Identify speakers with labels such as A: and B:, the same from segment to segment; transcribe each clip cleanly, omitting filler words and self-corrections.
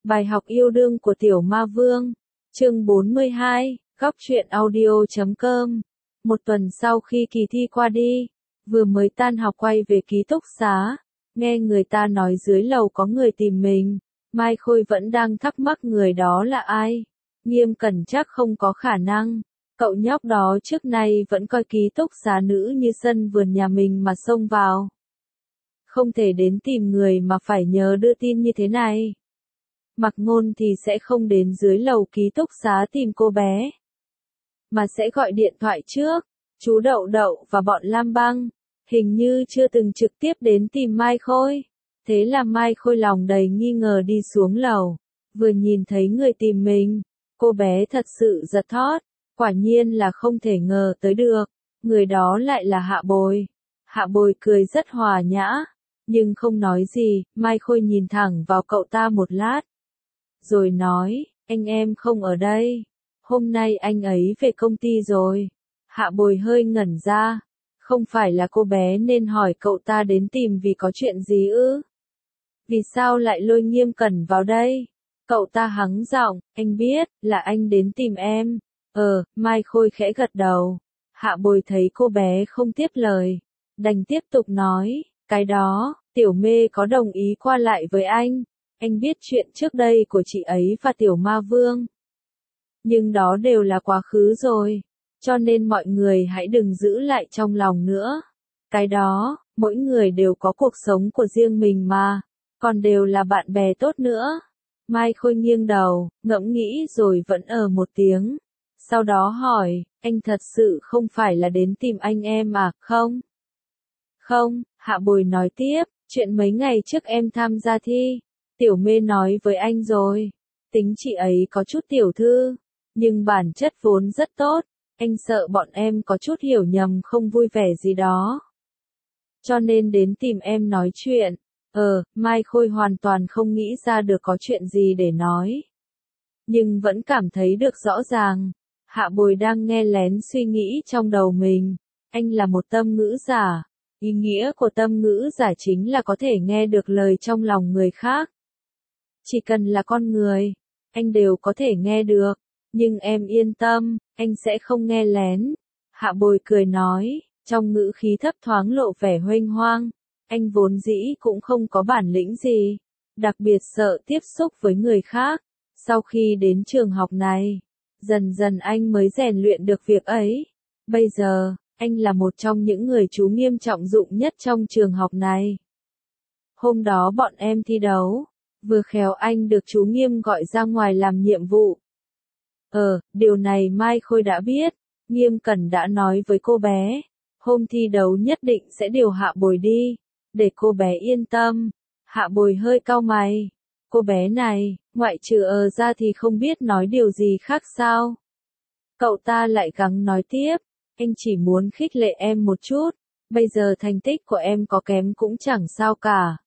A: Bài học yêu đương của Tiểu Ma Vương, chương 42, góc truyện audio.com. Một tuần sau khi kỳ thi qua đi, vừa mới tan học quay về ký túc xá, nghe người ta nói dưới lầu có người tìm mình, Mai Khôi vẫn đang thắc mắc người đó là ai. Nghiêm Cẩn chắc không có khả năng, cậu nhóc đó trước nay vẫn coi ký túc xá nữ như sân vườn nhà mình mà xông vào. Không thể đến tìm người mà phải nhờ đưa tin như thế này. Mặc Ngôn thì sẽ không đến dưới lầu ký túc xá tìm cô bé, mà sẽ gọi điện thoại trước. Chú Đậu Đậu và bọn Lam Băng hình như chưa từng trực tiếp đến tìm Mai Khôi. Thế là Mai Khôi lòng đầy nghi ngờ đi xuống lầu, vừa nhìn thấy người tìm mình, cô bé thật sự giật thót, quả nhiên là không thể ngờ tới được, người đó lại là Hạ Bồi. Hạ Bồi cười rất hòa nhã, nhưng không nói gì. Mai Khôi nhìn thẳng vào cậu ta một lát, rồi nói, anh em không ở đây, hôm nay anh ấy về công ty rồi. Hạ Bồi hơi ngẩn ra, không phải là cô bé nên hỏi cậu ta đến tìm vì có chuyện gì ư? Vì sao lại lôi Nghiêm Cẩn vào đây? Cậu ta hắng giọng, anh biết, là anh đến tìm em. Mai Khôi khẽ gật đầu. Hạ Bồi thấy cô bé không tiếp lời, đành tiếp tục nói, cái đó, Tiểu Mê có đồng ý qua lại với anh biết chuyện trước đây của chị ấy và Tiểu Ma Vương. Nhưng đó đều là quá khứ rồi, cho nên mọi người hãy đừng giữ lại trong lòng nữa. Cái đó, mỗi người đều có cuộc sống của riêng mình mà, còn đều là bạn bè tốt nữa. Mai Khôi nghiêng đầu, ngẫm nghĩ rồi vẫn một tiếng. Sau đó hỏi, anh thật sự không phải là đến tìm anh em à, không? Không, Hạ Bồi nói tiếp, chuyện mấy ngày trước em tham gia thi, Tiểu Mê nói với anh rồi. Tính chị ấy có chút tiểu thư, nhưng bản chất vốn rất tốt, anh sợ bọn em có chút hiểu nhầm không vui vẻ gì đó, cho nên đến tìm em nói chuyện. Mai Khôi hoàn toàn không nghĩ ra được có chuyện gì để nói, nhưng vẫn cảm thấy được rõ ràng, Hạ Bồi đang nghe lén suy nghĩ trong đầu mình. Anh là một tâm ngữ giả, ý nghĩa của tâm ngữ giả chính là có thể nghe được lời trong lòng người khác. Chỉ cần là con người, anh đều có thể nghe được, nhưng em yên tâm, anh sẽ không nghe lén. Hạ Bồi cười nói, trong ngữ khí thấp thoáng lộ vẻ huênh hoang, anh vốn dĩ cũng không có bản lĩnh gì, đặc biệt sợ tiếp xúc với người khác. Sau khi đến trường học này, dần dần anh mới rèn luyện được việc ấy. Bây giờ, anh là một trong những người chú Nghiêm trọng dụng nhất trong trường học này. Hôm đó bọn em thi đấu, vừa khéo anh được chú Nghiêm gọi ra ngoài làm nhiệm vụ. Điều này Mai Khôi đã biết, Nghiêm Cẩn đã nói với cô bé, hôm thi đấu nhất định sẽ điều Hạ Bồi đi, để cô bé yên tâm. Hạ Bồi hơi cau mày, cô bé này, ngoại trừ ra thì không biết nói điều gì khác sao? Cậu ta lại gắng nói tiếp, anh chỉ muốn khích lệ em một chút, bây giờ thành tích của em có kém cũng chẳng sao cả.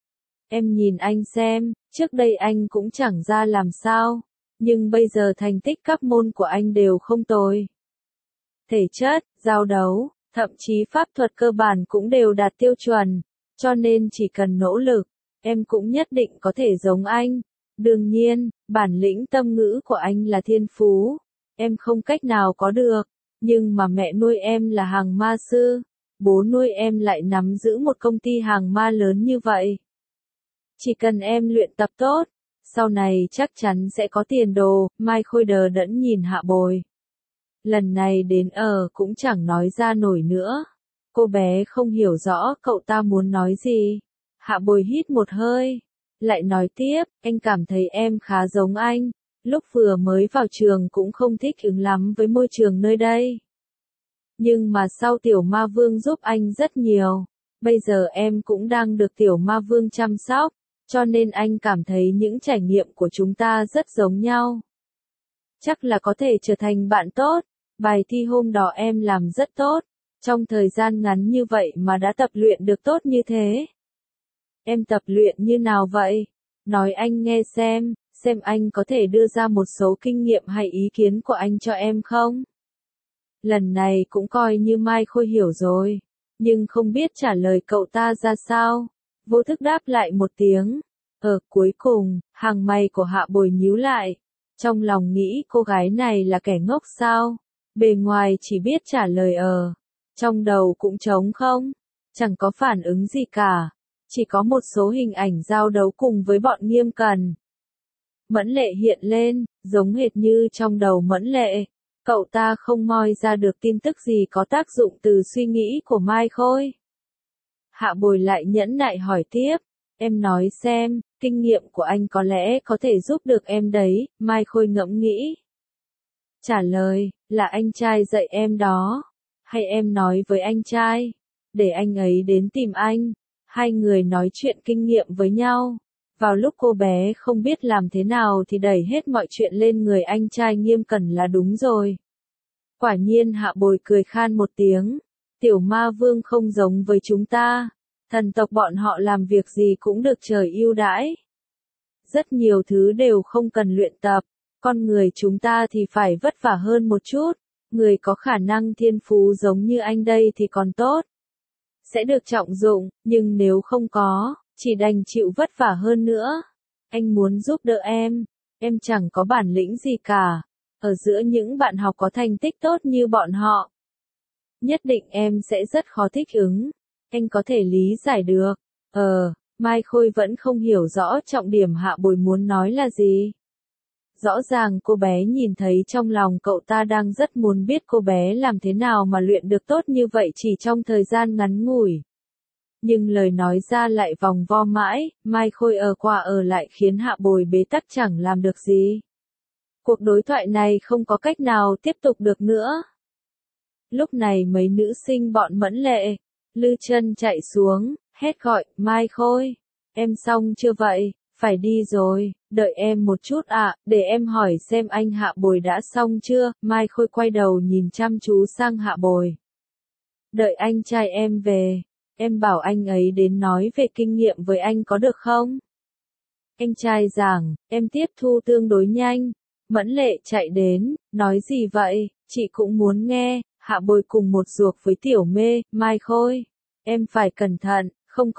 A: Em nhìn anh xem, trước đây anh cũng chẳng ra làm sao, nhưng bây giờ thành tích các môn của anh đều không tồi. Thể chất, giao đấu, thậm chí pháp thuật cơ bản cũng đều đạt tiêu chuẩn, cho nên chỉ cần nỗ lực, em cũng nhất định có thể giống anh. Đương nhiên, bản lĩnh tâm ngữ của anh là thiên phú, em không cách nào có được, nhưng mà mẹ nuôi em là hàng ma sư, bố nuôi em lại nắm giữ một công ty hàng ma lớn như vậy. Chỉ cần em luyện tập tốt, sau này chắc chắn sẽ có tiền đồ. Mai Khôi đờ đẫn nhìn Hạ Bồi. Lần này đến cũng chẳng nói ra nổi nữa. Cô bé không hiểu rõ cậu ta muốn nói gì. Hạ Bồi hít một hơi, lại nói tiếp, anh cảm thấy em khá giống anh. Lúc vừa mới vào trường cũng không thích ứng lắm với môi trường nơi đây. Nhưng mà sau Tiểu Ma Vương giúp anh rất nhiều. Bây giờ em cũng đang được Tiểu Ma Vương chăm sóc, cho nên anh cảm thấy những trải nghiệm của chúng ta rất giống nhau. Chắc là có thể trở thành bạn tốt. Bài thi hôm đó em làm rất tốt, trong thời gian ngắn như vậy mà đã tập luyện được tốt như thế. Em tập luyện như nào vậy? Nói anh nghe xem anh có thể đưa ra một số kinh nghiệm hay ý kiến của anh cho em không? Lần này cũng coi như Mai Khôi hiểu rồi, nhưng không biết trả lời cậu ta ra sao. Vô thức đáp lại một tiếng, Cuối cùng, hàng mày của Hạ Bồi nhíu lại. Trong lòng nghĩ cô gái này là kẻ ngốc sao? Bề ngoài chỉ biết trả lời trong đầu cũng trống không, chẳng có phản ứng gì cả. Chỉ có một số hình ảnh giao đấu cùng với bọn Nghiêm Cần. Mẫn Lệ hiện lên, giống hệt như trong đầu Mẫn Lệ. Cậu ta không moi ra được tin tức gì có tác dụng từ suy nghĩ của Mai Khôi. Hạ Bồi lại nhẫn nại hỏi tiếp, em nói xem, kinh nghiệm của anh có lẽ có thể giúp được em đấy, Mai Khôi ngẫm nghĩ. Trả lời, là anh trai dạy em đó. Hay em nói với anh trai, để anh ấy đến tìm anh. Hai người nói chuyện kinh nghiệm với nhau. Vào lúc cô bé không biết làm thế nào thì đẩy hết mọi chuyện lên người anh trai Nghiêm Cẩn là đúng rồi. Quả nhiên Hạ Bồi cười khan một tiếng. Tiểu ma vương không giống với chúng ta. Thần tộc bọn họ làm việc gì cũng được trời ưu đãi. Rất nhiều thứ đều không cần luyện tập. Con người chúng ta thì phải vất vả hơn một chút. Người có khả năng thiên phú giống như anh đây thì còn tốt. Sẽ được trọng dụng, nhưng nếu không có, chỉ đành chịu vất vả hơn nữa. Anh muốn giúp đỡ em chẳng có bản lĩnh gì cả. Ở giữa những bạn học có thành tích tốt như bọn họ, nhất định em sẽ rất khó thích ứng. Anh có thể lý giải được. Mai Khôi vẫn không hiểu rõ trọng điểm Hạ Bồi muốn nói là gì. Rõ ràng cô bé nhìn thấy trong lòng cậu ta đang rất muốn biết cô bé làm thế nào mà luyện được tốt như vậy chỉ trong thời gian ngắn ngủi. Nhưng lời nói ra lại vòng vo mãi, Mai Khôi qua lại khiến Hạ Bồi bế tắc chẳng làm được gì. Cuộc đối thoại này không có cách nào tiếp tục được nữa. Lúc này mấy nữ sinh bọn Mẫn Lệ, Lư Chân chạy xuống, hét gọi, Mai Khôi, em xong chưa vậy? Phải đi rồi, đợi em một chút ạ, để em hỏi xem anh Hạ Bồi đã xong chưa. Mai Khôi quay đầu nhìn chăm chú sang Hạ Bồi. Đợi anh trai em về, em bảo anh ấy đến nói về kinh nghiệm với anh có được không? Anh trai giảng, em tiếp thu tương đối nhanh. Mẫn Lệ chạy đến, nói gì vậy, chị cũng muốn nghe. Hạ Bồi cùng một ruột với Tiểu Mê, Mai Khôi. Em phải cẩn thận, không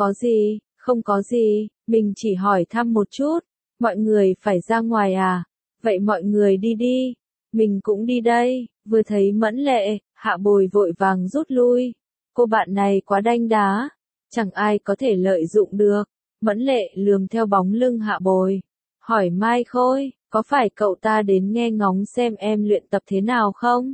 A: có gì, mình chỉ hỏi thăm một chút. Mọi người phải ra ngoài à? Vậy mọi người đi đi. Mình cũng đi đây. Vừa thấy Mẫn Lệ, Hạ Bồi vội vàng rút lui. Cô bạn này quá đanh đá. Chẳng ai có thể lợi dụng được. Mẫn Lệ lườm theo bóng lưng Hạ Bồi. Hỏi Mai Khôi, có phải cậu ta đến nghe ngóng xem em luyện tập thế nào không?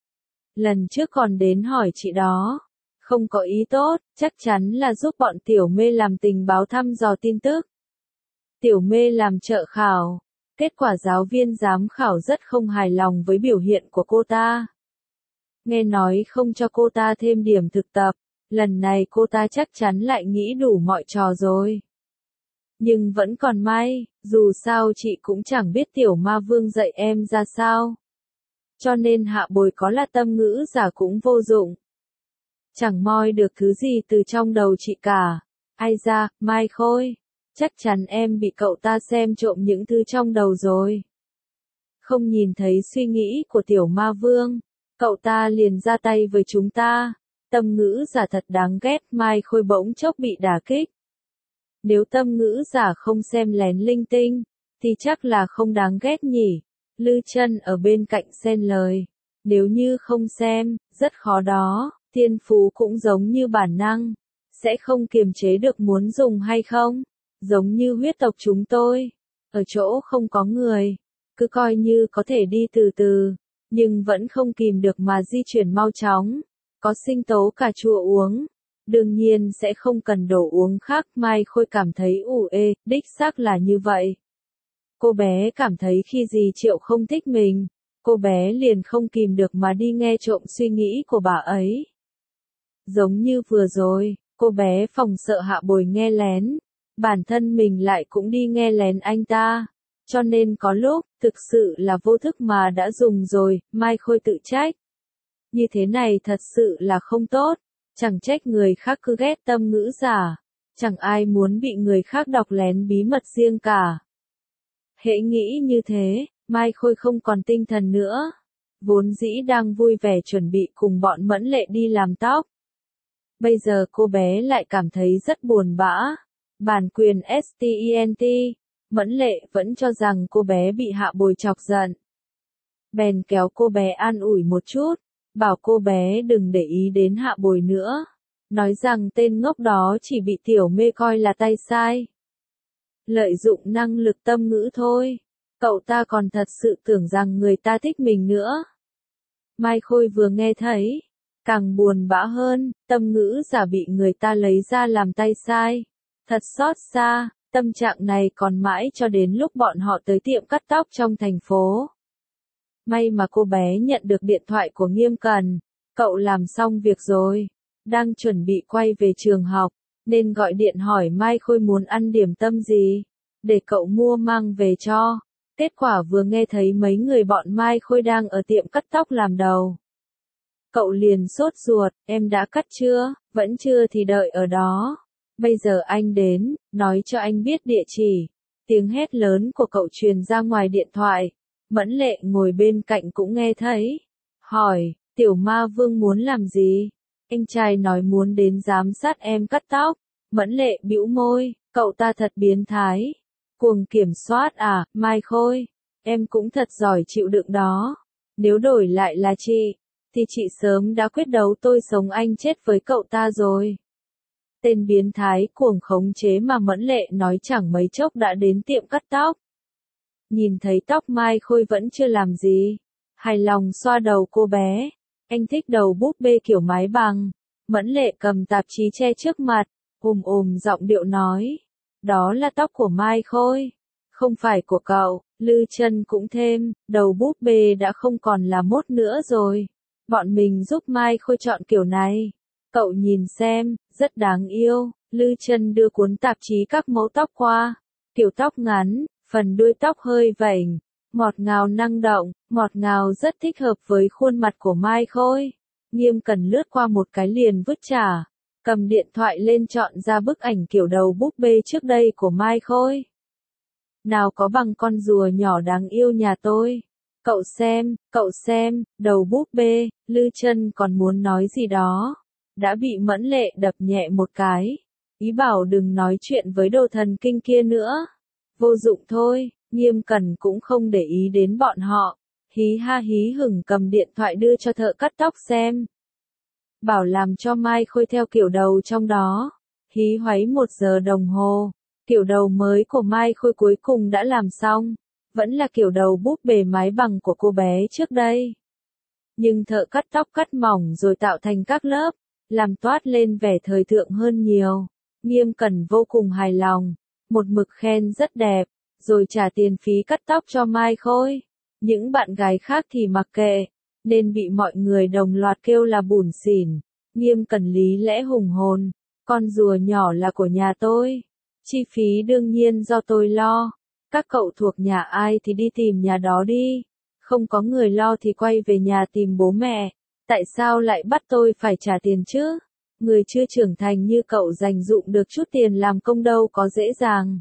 A: Lần trước còn đến hỏi chị đó. Không có ý tốt, chắc chắn là giúp bọn Tiểu Mê làm tình báo thăm dò tin tức. Tiểu Mê làm trợ khảo. Kết quả giáo viên giám khảo rất không hài lòng với biểu hiện của cô ta. Nghe nói không cho cô ta thêm điểm thực tập. Lần này cô ta chắc chắn lại nghĩ đủ mọi trò rồi. Nhưng vẫn còn may, dù sao chị cũng chẳng biết Tiểu Ma Vương dạy em ra sao. Cho nên Hạ Bồi có là tâm ngữ giả cũng vô dụng. Chẳng moi được thứ gì từ trong đầu chị cả. Ai ra, Mai Khôi. Chắc chắn em bị cậu ta xem trộm những thứ trong đầu rồi. Không nhìn thấy suy nghĩ của Tiểu Ma Vương. Cậu ta liền ra tay với chúng ta. Tâm ngữ giả thật đáng ghét. Mai Khôi bỗng chốc bị đả kích. Nếu tâm ngữ giả không xem lén linh tinh, thì chắc là không đáng ghét nhỉ. Lư Chân ở bên cạnh xen lời. Nếu như không xem, rất khó đó. Thiên phú cũng giống như bản năng. Sẽ không kiềm chế được muốn dùng hay không? Giống như huyết tộc chúng tôi. Ở chỗ không có người. Cứ coi như có thể đi từ từ. Nhưng vẫn không kìm được mà di chuyển mau chóng. Có sinh tố cà chua uống. Đương nhiên sẽ không cần đồ uống khác. Mai Khôi cảm thấy đích xác là như vậy. Cô bé cảm thấy khi gì Triệu không thích mình. Cô bé liền không kìm được mà đi nghe trộm suy nghĩ của bà ấy. Giống như vừa rồi, cô bé phòng sợ Hạ Bồi nghe lén. Bản thân mình lại cũng đi nghe lén anh ta. Cho nên có lúc, thực sự là vô thức mà đã dùng rồi, Mai Khôi tự trách. Như thế này thật sự là không tốt. Chẳng trách người khác cứ ghét tâm ngữ giả. Chẳng ai muốn bị người khác đọc lén bí mật riêng cả. Hễ nghĩ như thế, Mai Khôi không còn tinh thần nữa. Vốn dĩ đang vui vẻ chuẩn bị cùng bọn Mẫn Lệ đi làm tóc. Bây giờ cô bé lại cảm thấy rất buồn bã. Bản quyền STENT, Mẫn Lệ vẫn cho rằng cô bé bị Hạ Bồi chọc giận. Bèn kéo cô bé an ủi một chút, bảo cô bé đừng để ý đến Hạ Bồi nữa. Nói rằng tên ngốc đó chỉ bị tiểu mê coi là tay sai. Lợi dụng năng lực tâm ngữ thôi. Cậu ta còn thật sự tưởng rằng người ta thích mình nữa. Mai Khôi vừa nghe thấy, càng buồn bã hơn, tâm ngữ giả bị người ta lấy ra làm tay sai. Thật xót xa, tâm trạng này còn mãi cho đến lúc bọn họ tới tiệm cắt tóc trong thành phố. May mà cô bé nhận được điện thoại của Nghiêm Cần, cậu làm xong việc rồi, đang chuẩn bị quay về trường học, nên gọi điện hỏi Mai Khôi muốn ăn điểm tâm gì, để cậu mua mang về cho. Kết quả vừa nghe thấy mấy người bọn Mai Khôi đang ở tiệm cắt tóc làm đầu. Cậu liền sốt ruột, em đã cắt chưa, vẫn chưa thì đợi ở đó. Bây giờ anh đến, nói cho anh biết địa chỉ. Tiếng hét lớn của cậu truyền ra ngoài điện thoại. Mẫn Lệ ngồi bên cạnh cũng nghe thấy. Hỏi, tiểu ma vương muốn làm gì? Anh trai nói muốn đến giám sát em cắt tóc. Mẫn Lệ bĩu môi, cậu ta thật biến thái. Cuồng kiểm soát à, Mai Khôi, em cũng thật giỏi chịu đựng đó. Nếu đổi lại là chị, thì chị sớm đã quyết đấu tôi sống anh chết với cậu ta rồi. Tên biến thái cuồng khống chế mà Mẫn Lệ nói chẳng mấy chốc đã đến tiệm cắt tóc. Nhìn thấy tóc Mai Khôi vẫn chưa làm gì, hài lòng xoa đầu cô bé. Anh thích đầu búp bê kiểu mái bằng. Mẫn Lệ cầm tạp chí che trước mặt, giọng điệu nói. Đó là tóc của Mai Khôi, không phải của cậu. Lư Chân cũng thêm, đầu búp bê đã không còn là mốt nữa rồi. Bọn mình giúp Mai Khôi chọn kiểu này. Cậu nhìn xem, rất đáng yêu. Lư Chân đưa cuốn tạp chí các mẫu tóc qua. Kiểu tóc ngắn, phần đuôi tóc hơi vảnh, ngọt ngào năng động, ngọt ngào rất thích hợp với khuôn mặt của Mai Khôi. Nghiêm Cần lướt qua một cái liền vứt trả. Cầm điện thoại lên chọn ra bức ảnh kiểu đầu búp bê trước đây của Mai Khôi. Nào có bằng con rùa nhỏ đáng yêu nhà tôi. Cậu xem, đầu búp bê. Lư Chân còn muốn nói gì đó. Đã bị Mẫn Lệ đập nhẹ một cái. Ý bảo đừng nói chuyện với đồ thần kinh kia nữa. Vô dụng thôi, Nghiêm Cần cũng không để ý đến bọn họ. Hí ha hí hửng cầm điện thoại đưa cho thợ cắt tóc xem. Bảo làm cho Mai Khôi theo kiểu đầu trong đó. Hí hoáy 1 giờ đồng hồ. Kiểu đầu mới của Mai Khôi cuối cùng đã làm xong. Vẫn là kiểu đầu búp bê mái bằng của cô bé trước đây. Nhưng thợ cắt tóc cắt mỏng rồi tạo thành các lớp, làm toát lên vẻ thời thượng hơn nhiều. Nghiêm Cần vô cùng hài lòng. Một mực khen rất đẹp, rồi trả tiền phí cắt tóc cho Mai Khôi. Những bạn gái khác thì mặc kệ, nên bị mọi người đồng loạt kêu là bủn xỉn. Nghiêm Cần lý lẽ hùng hồn, con rùa nhỏ là của nhà tôi. Chi phí đương nhiên do tôi lo. Các cậu thuộc nhà ai thì đi tìm nhà đó đi. Không có người lo thì quay về nhà tìm bố mẹ. Tại sao lại bắt tôi phải trả tiền chứ? Người chưa trưởng thành như cậu dành dụm được chút tiền làm công đâu có dễ dàng.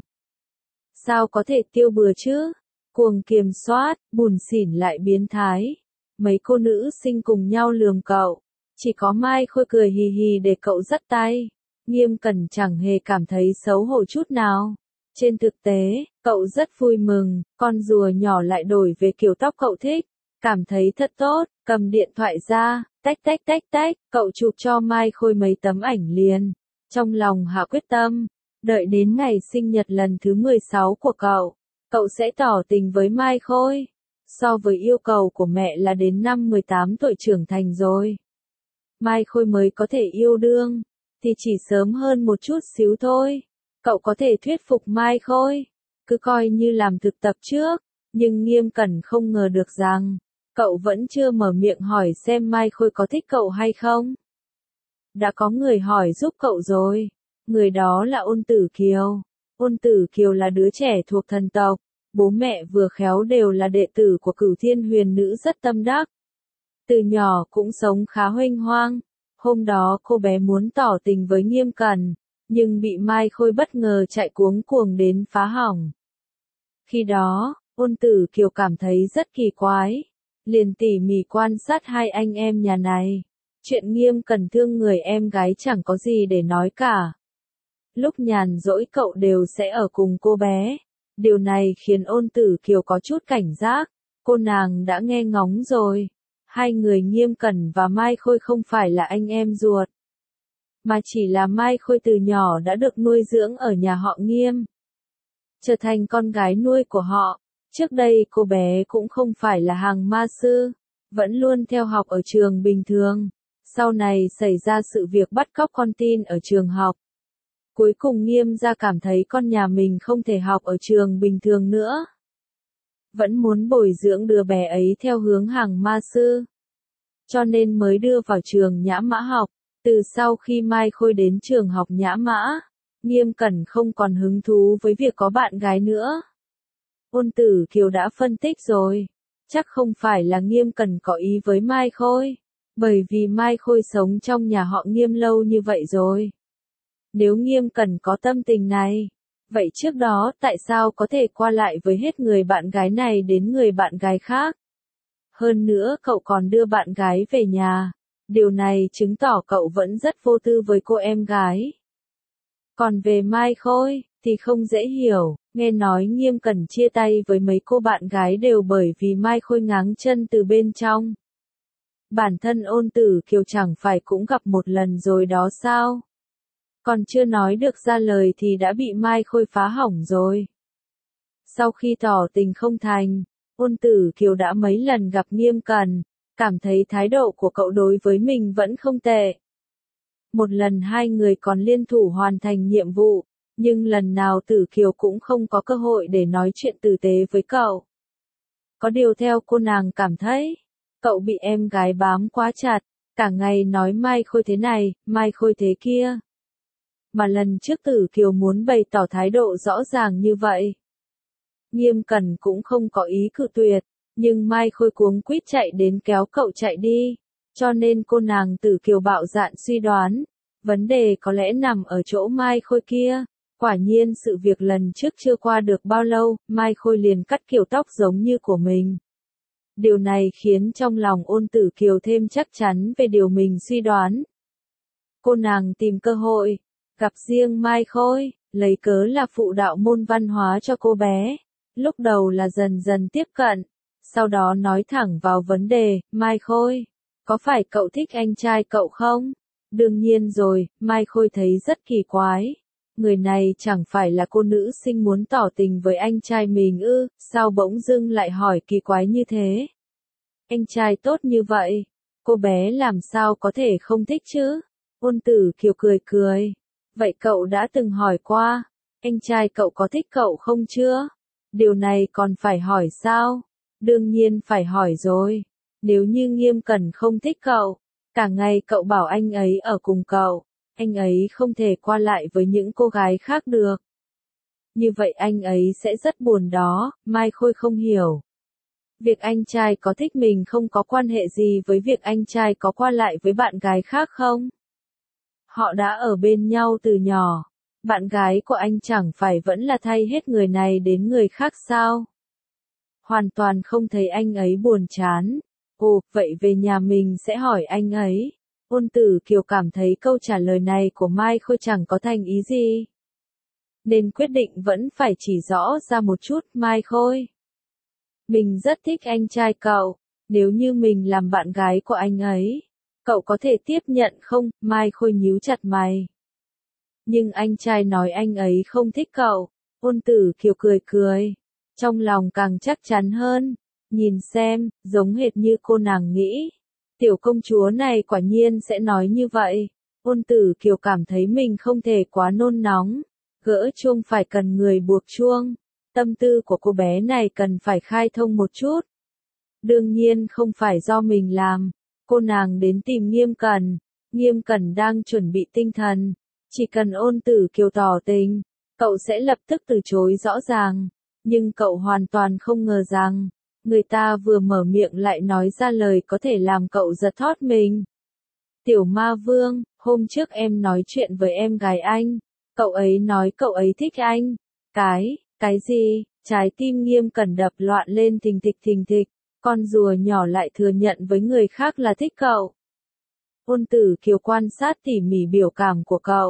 A: Sao có thể tiêu bừa chứ? Cuồng kiểm soát, bủn xỉn lại biến thái. Mấy cô nữ sinh cùng nhau lườm cậu. Chỉ có Mai Khôi cười hì hì để cậu dắt tay. Nghiêm Cần chẳng hề cảm thấy xấu hổ chút nào. Trên thực tế, cậu rất vui mừng, con rùa nhỏ lại đổi về kiểu tóc cậu thích. Cảm thấy thật tốt, cầm điện thoại ra, tách, cậu chụp cho Mai Khôi mấy tấm ảnh liền. Trong lòng hạ quyết tâm, đợi đến ngày sinh nhật lần thứ 16 của cậu sẽ tỏ tình với Mai Khôi. So với yêu cầu của mẹ là đến năm 18 tuổi trưởng thành rồi. Mai Khôi mới có thể yêu đương, thì chỉ sớm hơn một chút xíu thôi. Cậu có thể thuyết phục Mai Khôi, cứ coi như làm thực tập trước, nhưng Nghiêm Cần không ngờ được rằng, cậu vẫn chưa mở miệng hỏi xem Mai Khôi có thích cậu hay không. Đã có người hỏi giúp cậu rồi, người đó là Ôn Tử Kiều. Ôn Tử Kiều là đứa trẻ thuộc thần tộc, bố mẹ vừa khéo đều là đệ tử của Cửu Thiên Huyền Nữ rất tâm đắc. Từ nhỏ cũng sống khá huênh hoang. Hôm đó cô bé muốn tỏ tình với Nghiêm Cần, nhưng bị Mai Khôi bất ngờ chạy cuống cuồng đến phá hỏng. Khi đó, Ôn Tử Kiều cảm thấy rất kỳ quái, liền tỉ mỉ quan sát hai anh em nhà này. Chuyện Nghiêm Cần thương người em gái chẳng có gì để nói cả. Lúc nhàn rỗi cậu đều sẽ ở cùng cô bé. Điều này khiến Ôn Tử Kiều có chút cảnh giác, cô nàng đã nghe ngóng rồi. Hai người Nghiêm Cẩn và Mai Khôi không phải là anh em ruột, mà chỉ là Mai Khôi từ nhỏ đã được nuôi dưỡng ở nhà họ Nghiêm, trở thành con gái nuôi của họ. Trước đây cô bé cũng không phải là hàng ma sư, vẫn luôn theo học ở trường bình thường. Sau này xảy ra sự việc bắt cóc con tin ở trường học. Cuối cùng Nghiêm gia cảm thấy con nhà mình không thể học ở trường bình thường nữa, vẫn muốn bồi dưỡng đứa bé ấy theo hướng hàng ma sư, cho nên mới đưa vào trường Nhã Mã học. Từ sau khi Mai Khôi đến trường học Nhã Mã, Nghiêm Cẩn không còn hứng thú với việc có bạn gái nữa. Ôn Tử Kiều đã phân tích rồi, chắc không phải là Nghiêm Cẩn có ý với Mai Khôi, bởi vì Mai Khôi sống trong nhà họ Nghiêm lâu như vậy rồi. Nếu Nghiêm Cẩn có tâm tình này, vậy trước đó tại sao có thể qua lại với hết người bạn gái này đến người bạn gái khác? Hơn nữa cậu còn đưa bạn gái về nhà, điều này chứng tỏ cậu vẫn rất vô tư với cô em gái. Còn về Mai Khôi, thì không dễ hiểu, nghe nói Nghiêm Cẩn chia tay với mấy cô bạn gái đều bởi vì Mai Khôi ngáng chân từ bên trong. Bản thân Ôn Tử Kiều chẳng phải cũng gặp một lần rồi đó sao? Còn chưa nói được ra lời thì đã bị Mai Khôi phá hỏng rồi. Sau khi tỏ tình không thành, Ôn Tử Kiều đã mấy lần gặp Nghiêm Cẩn, cảm thấy thái độ của cậu đối với mình vẫn không tệ. Một lần hai người còn liên thủ hoàn thành nhiệm vụ, nhưng lần nào Tử Kiều cũng không có cơ hội để nói chuyện tử tế với cậu. Có điều theo cô nàng cảm thấy, cậu bị em gái bám quá chặt, cả ngày nói Mai Khôi thế này, Mai Khôi thế kia. Mà lần trước Tử Kiều muốn bày tỏ thái độ rõ ràng như vậy, Nghiêm Cẩn cũng không có ý cự tuyệt, nhưng Mai Khôi cuống quýt chạy đến kéo cậu chạy đi, cho nên cô nàng Tử Kiều bạo dạn suy đoán, vấn đề có lẽ nằm ở chỗ Mai Khôi kia. Quả nhiên sự việc lần trước chưa qua được bao lâu, Mai Khôi liền cắt kiểu tóc giống như của mình. Điều này khiến trong lòng Ôn Tử Kiều thêm chắc chắn về điều mình suy đoán. Cô nàng tìm cơ hội, gặp riêng Mai Khôi, lấy cớ là phụ đạo môn văn hóa cho cô bé. Lúc đầu là dần dần tiếp cận, sau đó nói thẳng vào vấn đề, Mai Khôi, có phải cậu thích anh trai cậu không? Đương nhiên rồi, Mai Khôi thấy rất kỳ quái. Người này chẳng phải là cô nữ sinh muốn tỏ tình với anh trai mình ư, sao bỗng dưng lại hỏi kỳ quái như thế? Anh trai tốt như vậy, cô bé làm sao có thể không thích chứ? Ôn Tử Kiều cười cười. Vậy cậu đã từng hỏi qua, anh trai cậu có thích cậu không chưa? Điều này còn phải hỏi sao? Đương nhiên phải hỏi rồi. Nếu như Nghiêm Cẩn không thích cậu, cả ngày cậu bảo anh ấy ở cùng cậu, anh ấy không thể qua lại với những cô gái khác được. Như vậy anh ấy sẽ rất buồn đó, Mai Khôi không hiểu. Việc anh trai có thích mình không có quan hệ gì với việc anh trai có qua lại với bạn gái khác không? Họ đã ở bên nhau từ nhỏ. Bạn gái của anh chẳng phải vẫn là thay hết người này đến người khác sao? Hoàn toàn không thấy anh ấy buồn chán. Ồ, vậy về nhà mình sẽ hỏi anh ấy. Ôn Tử Kiều cảm thấy câu trả lời này của Mai Khôi chẳng có thành ý gì, nên quyết định vẫn phải chỉ rõ ra một chút. Mai Khôi, mình rất thích anh trai cậu, nếu như mình làm bạn gái của anh ấy, cậu có thể tiếp nhận không? Mai Khôi nhíu chặt mày. Nhưng anh trai nói anh ấy không thích cậu. Ôn Tử Kiều cười cười, trong lòng càng chắc chắn hơn. Nhìn xem, giống hệt như cô nàng nghĩ. Tiểu công chúa này quả nhiên sẽ nói như vậy. Ôn Tử Kiều cảm thấy mình không thể quá nôn nóng. Gỡ chuông phải cần người buộc chuông. Tâm tư của cô bé này cần phải khai thông một chút. Đương nhiên không phải do mình làm. Cô nàng đến tìm Nghiêm Cẩn. Nghiêm Cẩn đang chuẩn bị tinh thần. Chỉ cần Ôn Tử Kiều tỏ tình, cậu sẽ lập tức từ chối rõ ràng. Nhưng cậu hoàn toàn không ngờ rằng, người ta vừa mở miệng lại nói ra lời có thể làm cậu giật thót mình. Tiểu Ma Vương, hôm trước em nói chuyện với em gái anh, cậu ấy nói cậu ấy thích anh. Cái gì? Trái tim Nghiêm Cẩn đập loạn lên thình thịch, con rùa nhỏ lại thừa nhận với người khác là thích cậu. Ôn Tử Kiều quan sát tỉ mỉ biểu cảm của cậu,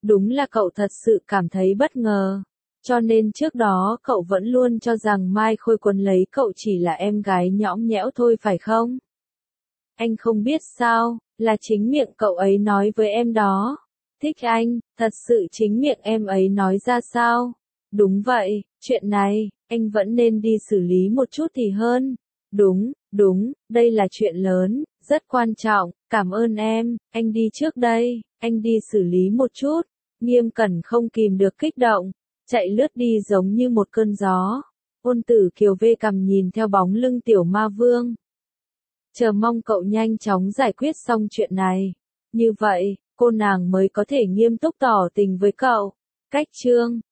A: Đúng là cậu thật sự cảm thấy bất ngờ. Cho nên trước đó cậu vẫn luôn cho rằng Mai Khôi Quân lấy cậu chỉ là em gái nhõng nhẽo thôi phải không? Anh không biết sao, là chính miệng cậu ấy nói với em đó. Thích anh, thật sự chính miệng em ấy nói ra sao? Đúng vậy, chuyện này, anh vẫn nên đi xử lý một chút thì hơn. Đúng, đây là chuyện lớn, rất quan trọng, cảm ơn em, anh đi trước đây, anh đi xử lý một chút. Nghiêm Cẩn không kìm được kích động, chạy lướt đi giống như một cơn gió. Ôn Tử Kiều vê cằm nhìn theo bóng lưng Tiểu Ma Vương. Chờ mong cậu nhanh chóng giải quyết xong chuyện này. Như vậy, cô nàng mới có thể nghiêm túc tỏ tình với cậu. Cách chương